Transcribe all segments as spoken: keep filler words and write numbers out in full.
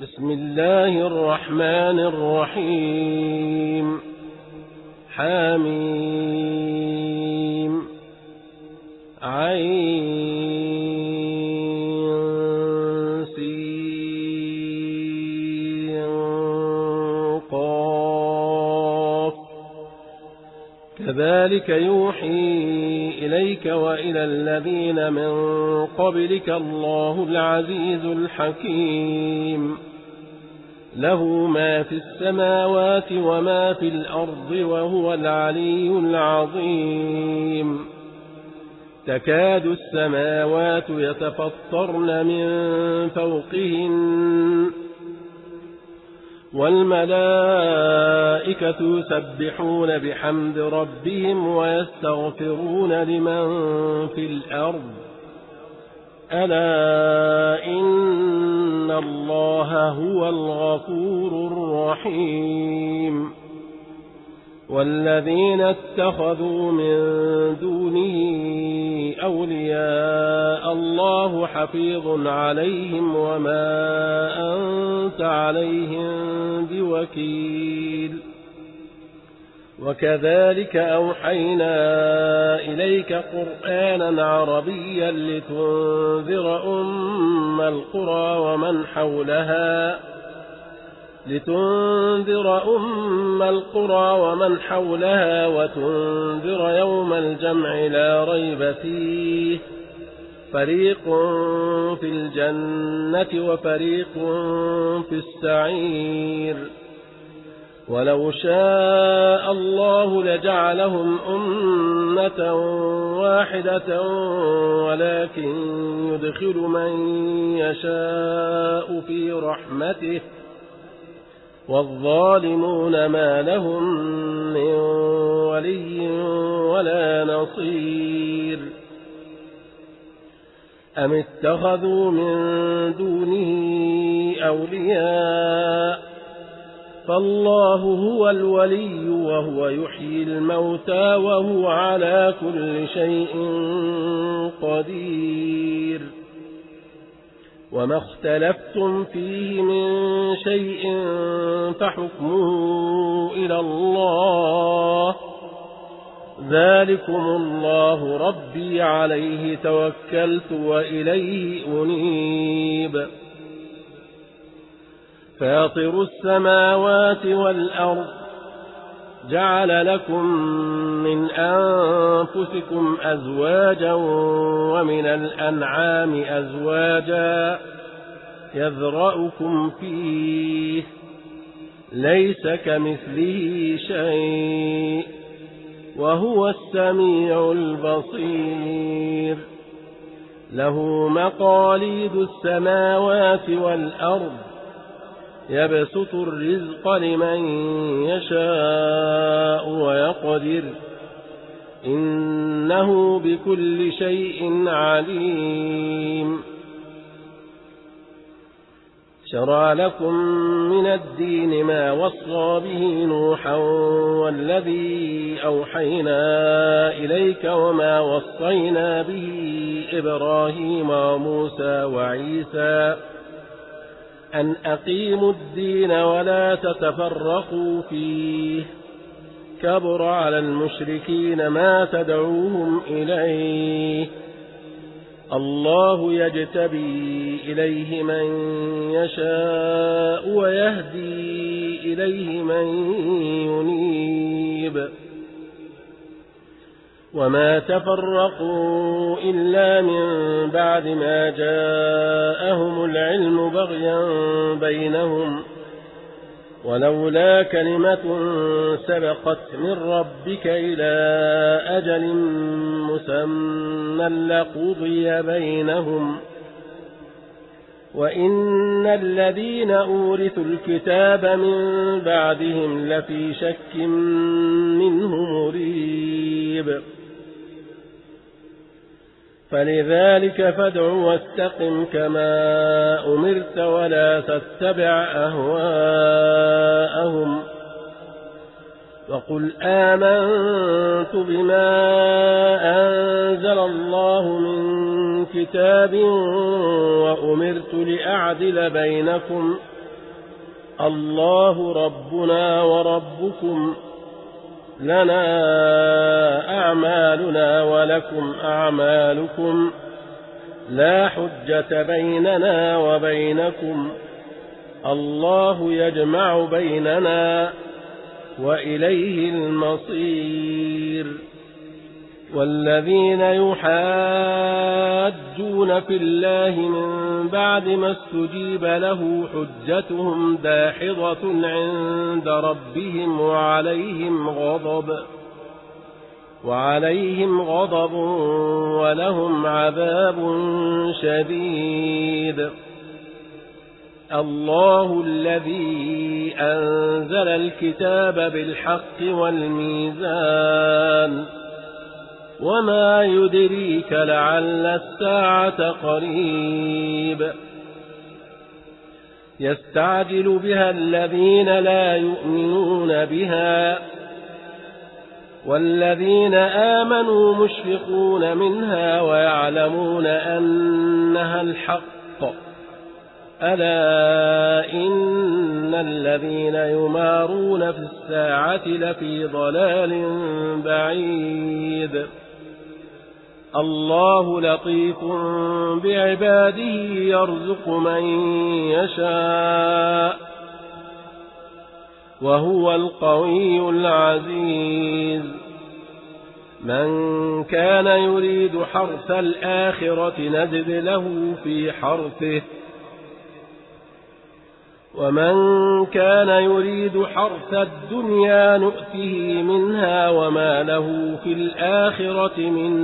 بسم الله الرحمن الرحيم. حميم عين سين قاف كذلك يوحي إليك وإلى الذين من قبلك الله العزيز الحكيم له ما في السماوات وما في الأرض وهو العلي العظيم تكاد السماوات يتفطرن من فوقهن والملائكة يسبحون بحمد ربهم ويستغفرون لمن في الأرض ألا إن الله هو الغفور الرحيم والذين اتخذوا من دونه أولياء الله حفيظ عليهم وما أنت عليهم بوكيل وكذلك أوحينا إليك قرآنا عربيا لتنذر أم القرى ومن حولها لتنذر أم القرى ومن حولها وتنذر يوم الجمع لا ريب فيه فريق في الجنة وفريق في السعير ولو شاء الله لجعلهم أمة واحدة ولكن يدخل من يشاء في رحمته والظالمون ما لهم من ولي ولا نصير أم اتخذوا من دونه أولياء فالله هو الولي وهو يحيي الموتى وهو على كل شيء قدير وما اختلفتم فيه من شيء فحكمه إلى الله ذلكم الله ربي عليه توكلت وإليه أنيب فاطر السماوات والأرض جعل لكم من أنفسكم أزواجا ومن الأنعام أزواجا يذرأكم فيه ليس كمثله شيء وهو السميع البصير له مقاليد السماوات والأرض يبسط الرزق لمن يشاء ويقدر إنه بكل شيء عليم شرع لكم من الدين ما وصى به نوحا والذي أوحينا إليك وما وصينا به إبراهيم وموسى وعيسى أن أقيموا الدين ولا تتفرقوا فيه كبر على المشركين ما تدعوهم إليه الله يجتبي إليه من يشاء ويهدي إليه من ينيب وما تفرقوا إلا من بعد ما جاءهم العلم بغيا بينهم ولولا كلمة سبقت من ربك إلى أجل مسمى لقضي بينهم وإن الذين أورثوا الكتاب من بعدهم لفي شك منه مريب فلذلك فادع واستقم كما أمرت ولا تتبع أهواءهم وقل آمنت بما أنزل الله من كتاب وأمرت لأعدل بينكم الله ربنا وربكم لنا أعمالنا ولكم أعمالكم لا حجة بيننا وبينكم الله يجمع بيننا وإليه المصير والذين يحاجون في الله من بعد ما استجيب له حجتهم داحضة عند ربهم وعليهم غضب وعليهم غضب ولهم عذاب شديد الله الذي أنزل الكتاب بالحق والميزان وما يدريك لعل الساعة قريب يستعجل بها الذين لا يؤمنون بها والذين آمنوا مشفقون منها ويعلمون أنها الحق ألا إن الذين يمارون في الساعة لفي ضلال بعيد الله لطيف بعباده يرزق من يشاء وهو القوي العزيز من كان يريد حرث الآخرة نزد له في حرثه ومن كان يريد حرث الدنيا نؤته منها وما له في الآخرة من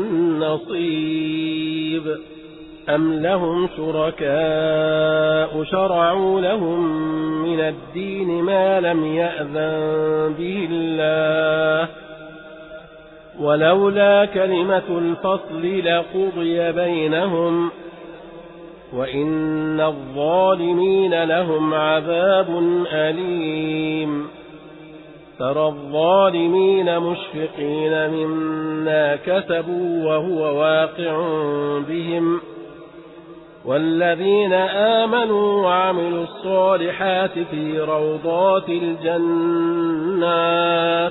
نصيب أم لهم شركاء شرعوا لهم من الدين ما لم يأذن به الله ولولا كلمة الفصل لقضي بينهم وإن الظالمين لهم عذاب أليم ترى الظالمين مشفقين مما كسبوا وهو واقع بهم والذين آمنوا وعملوا الصالحات في روضات الجنات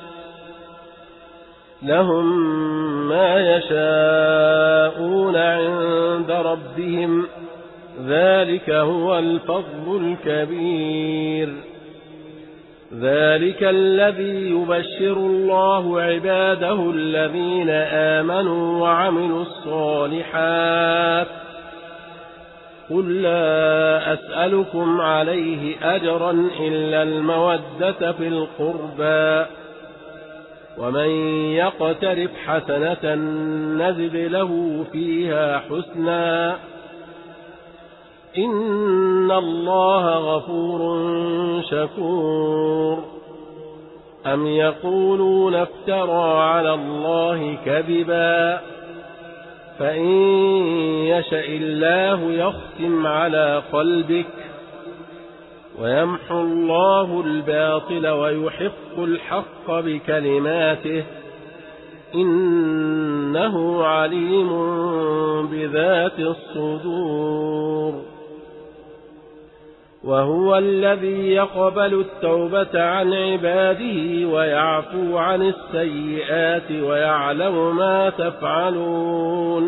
لهم ما يشاءون عند ربهم ذلك هو الفضل الكبير ذلك الذي يبشر الله عباده الذين آمنوا وعملوا الصالحات قل لا أسألكم عليه أجرا إلا المودة في القربى ومن يقترف حسنة نزد له فيها حسنا إن الله غفور شكور أم يقولون افترى على الله كذبا فإن يشأ الله يختم على قلبك ويمحو الله الباطل ويحق الحق بكلماته إنه عليم بذات الصدور وهو الذي يقبل التوبة عن عباده ويعفو عن السيئات ويعلم ما تفعلون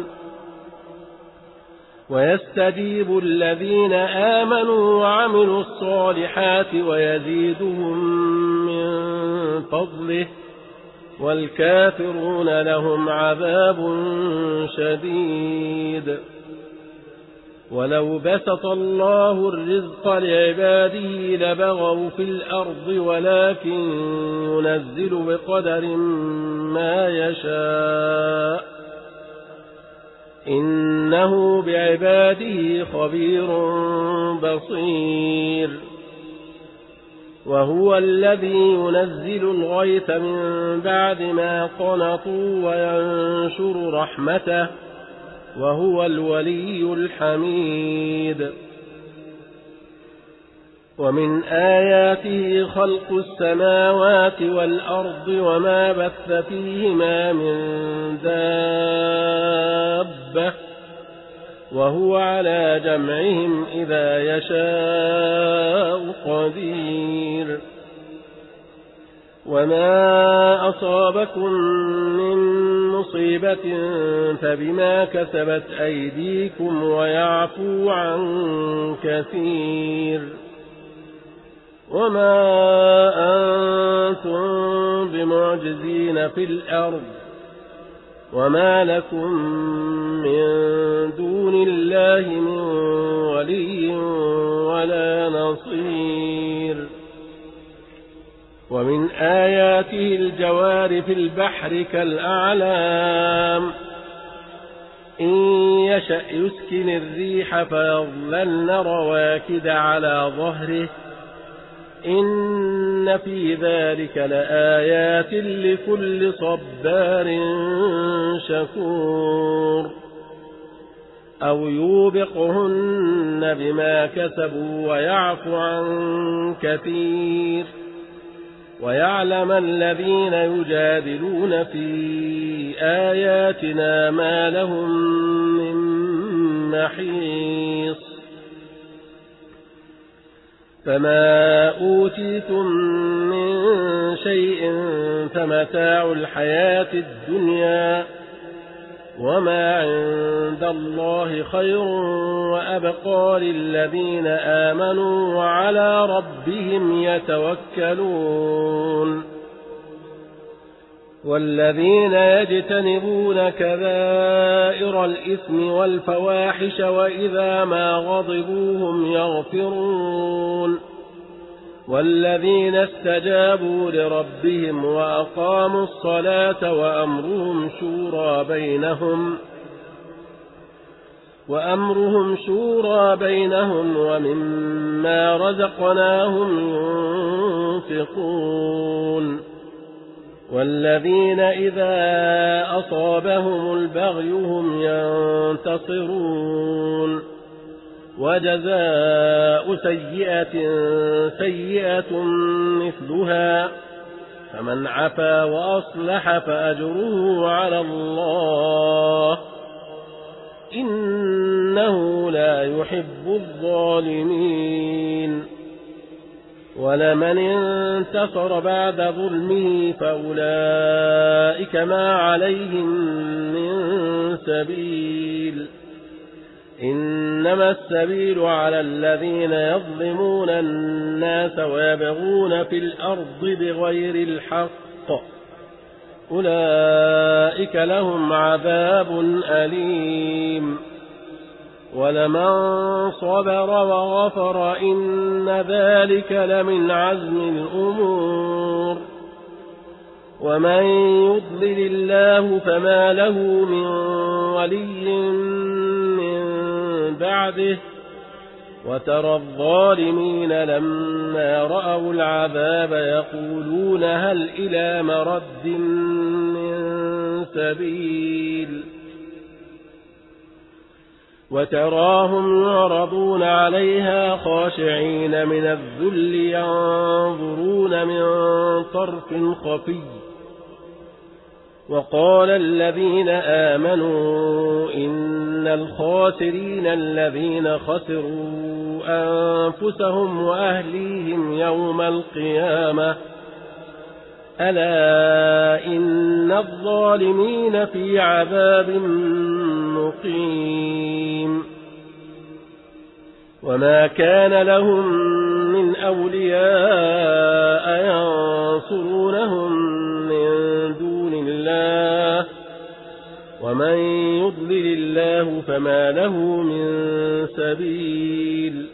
ويستجيب الذين آمنوا وعملوا الصالحات ويزيدهم من فضله والكافرون لهم عذاب شديد ولو بسط الله الرزق لعباده لبغوا في الأرض ولكن ينزل بقدر ما يشاء إنه بعباده خبير بصير وهو الذي ينزل الغيث من بعد ما قنطوا وينشر رحمته وهو الولي الحميد ومن آياته خلق السماوات والأرض وما بث فيهما من دابة وهو على جمعهم إذا يشاء قدير. وما أصابكم من مصيبة فبما كسبت أيديكم ويعفو عن كثير. وما أنتم بمعجزين في الأرض وما لكم من دون الله من ولي ولا نصير. ومن آياته الجوار في البحر كالأعلام إن يشأ يسكن الريح فيظللن رواكد على ظهره إن في ذلك لآيات لكل صبار شكور. أو يوبقهن بما كسبوا ويعفو عن كثير. ويعلم الذين يجادلون في آياتنا ما لهم من محيص. فما أوتيتم من شيء فمتاع الحياة الدنيا وما عند الله خير وأبقى للذين آمنوا وعلى ربهم يتوكلون. والذين يجتنبون كبائر الإثم والفواحش وإذا ما غضبوا هم يغفرون. والذين استجابوا لربهم وأقاموا الصلاة وأمرهم شورى بينهم وأمرهم شورى بينهم ومما رزقناهم ينفقون. والذين إذا أصابهم البغي هم ينتصرون. وجزاء سيئة سيئة مثلها فمن عفا وأصلح فأجره على الله إنه لا يحب الظالمين. ولمن انتصر بعد ظلمه فأولئك ما عليهم من سبيل إنما السبيل على الذين يظلمون الناس ويبغون في الأرض بغير الحق أولئك لهم عذاب أليم. ولمن صبر وغفر إن ذلك لمن عزم الأمور. ومن يضلل الله فما له من ولي من بعده. وترى الظالمين لما رأوا العذاب يقولون هل إلى مرد من سبيل. وتراهم يعرضون عليها خاشعين من الذل ينظرون من طرف خفي. وقال الذين آمنوا إن الخاسرين الذين خسروا أنفسهم وأهليهم يوم القيامة ألا إن الظالمين في عذاب مقيم. وما كان لهم من أولياء ينصرونهم من دون الله ومن يضلل الله فما له من سبيل.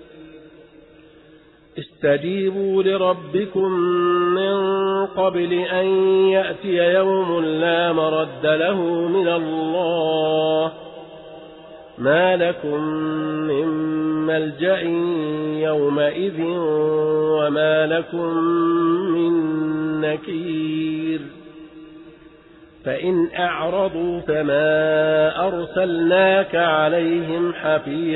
استجيبوا لربكم من قبل أن يأتي يوم لا مرد له من الله ما لكم من ملجأ يومئذ وما لكم من نكير. فإن أعرضوا فما أرسلناك عليهم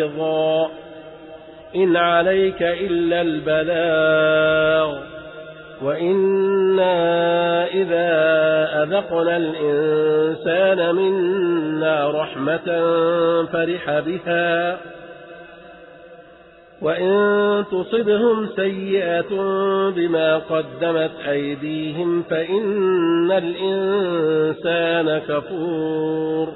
حفيظا إن عليك إلا البلاغ وإنا إذا أذقنا الإنسان منا رحمة فرح بها وإن تصبهم سيئة بما قدمت أيديهم فإن الإنسان كفور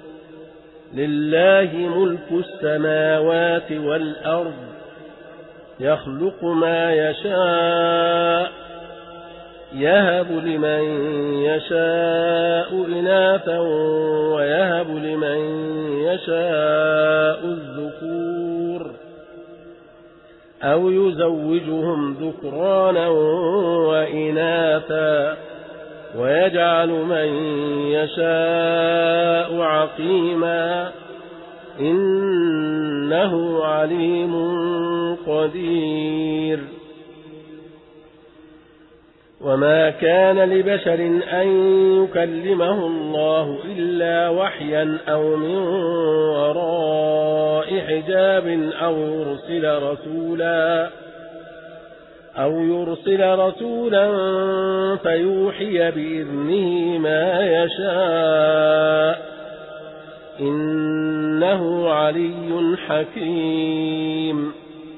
لله ملك السماوات والأرض يخلق ما يشاء يهب لمن يشاء إناثا ويهب لمن يشاء الذكور أو يزوجهم ذكرانا وإناثا ويجعل من يشاء عقيما إنه عليم قدير وما كان لبشر أن يكلمه الله إلا وحيا أو من وراء حجاب أو يرسل رسولا أو يرسل رسولا فيوحي بإذنه ما يشاء إنه علي حكيم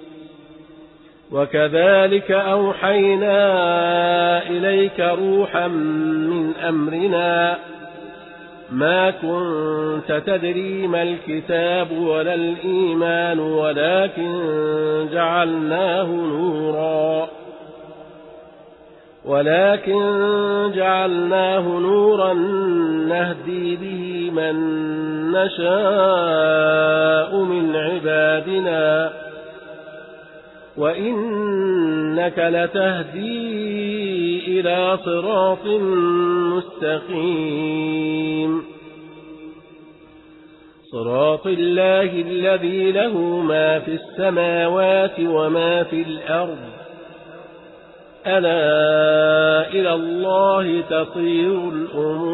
وكذلك أوحينا إليك روحا من أمرنا ما كنت تدري ما الكتاب ولا الإيمان ولكن جعلناه نورا ولكن جعلناه نورا نهدي به من نشاء من عبادنا وإنك لتهدي إلى صراط مستقيم صراط الله الذي له ما في السماوات وما في الأرض ألا إلى الله تصير الأمور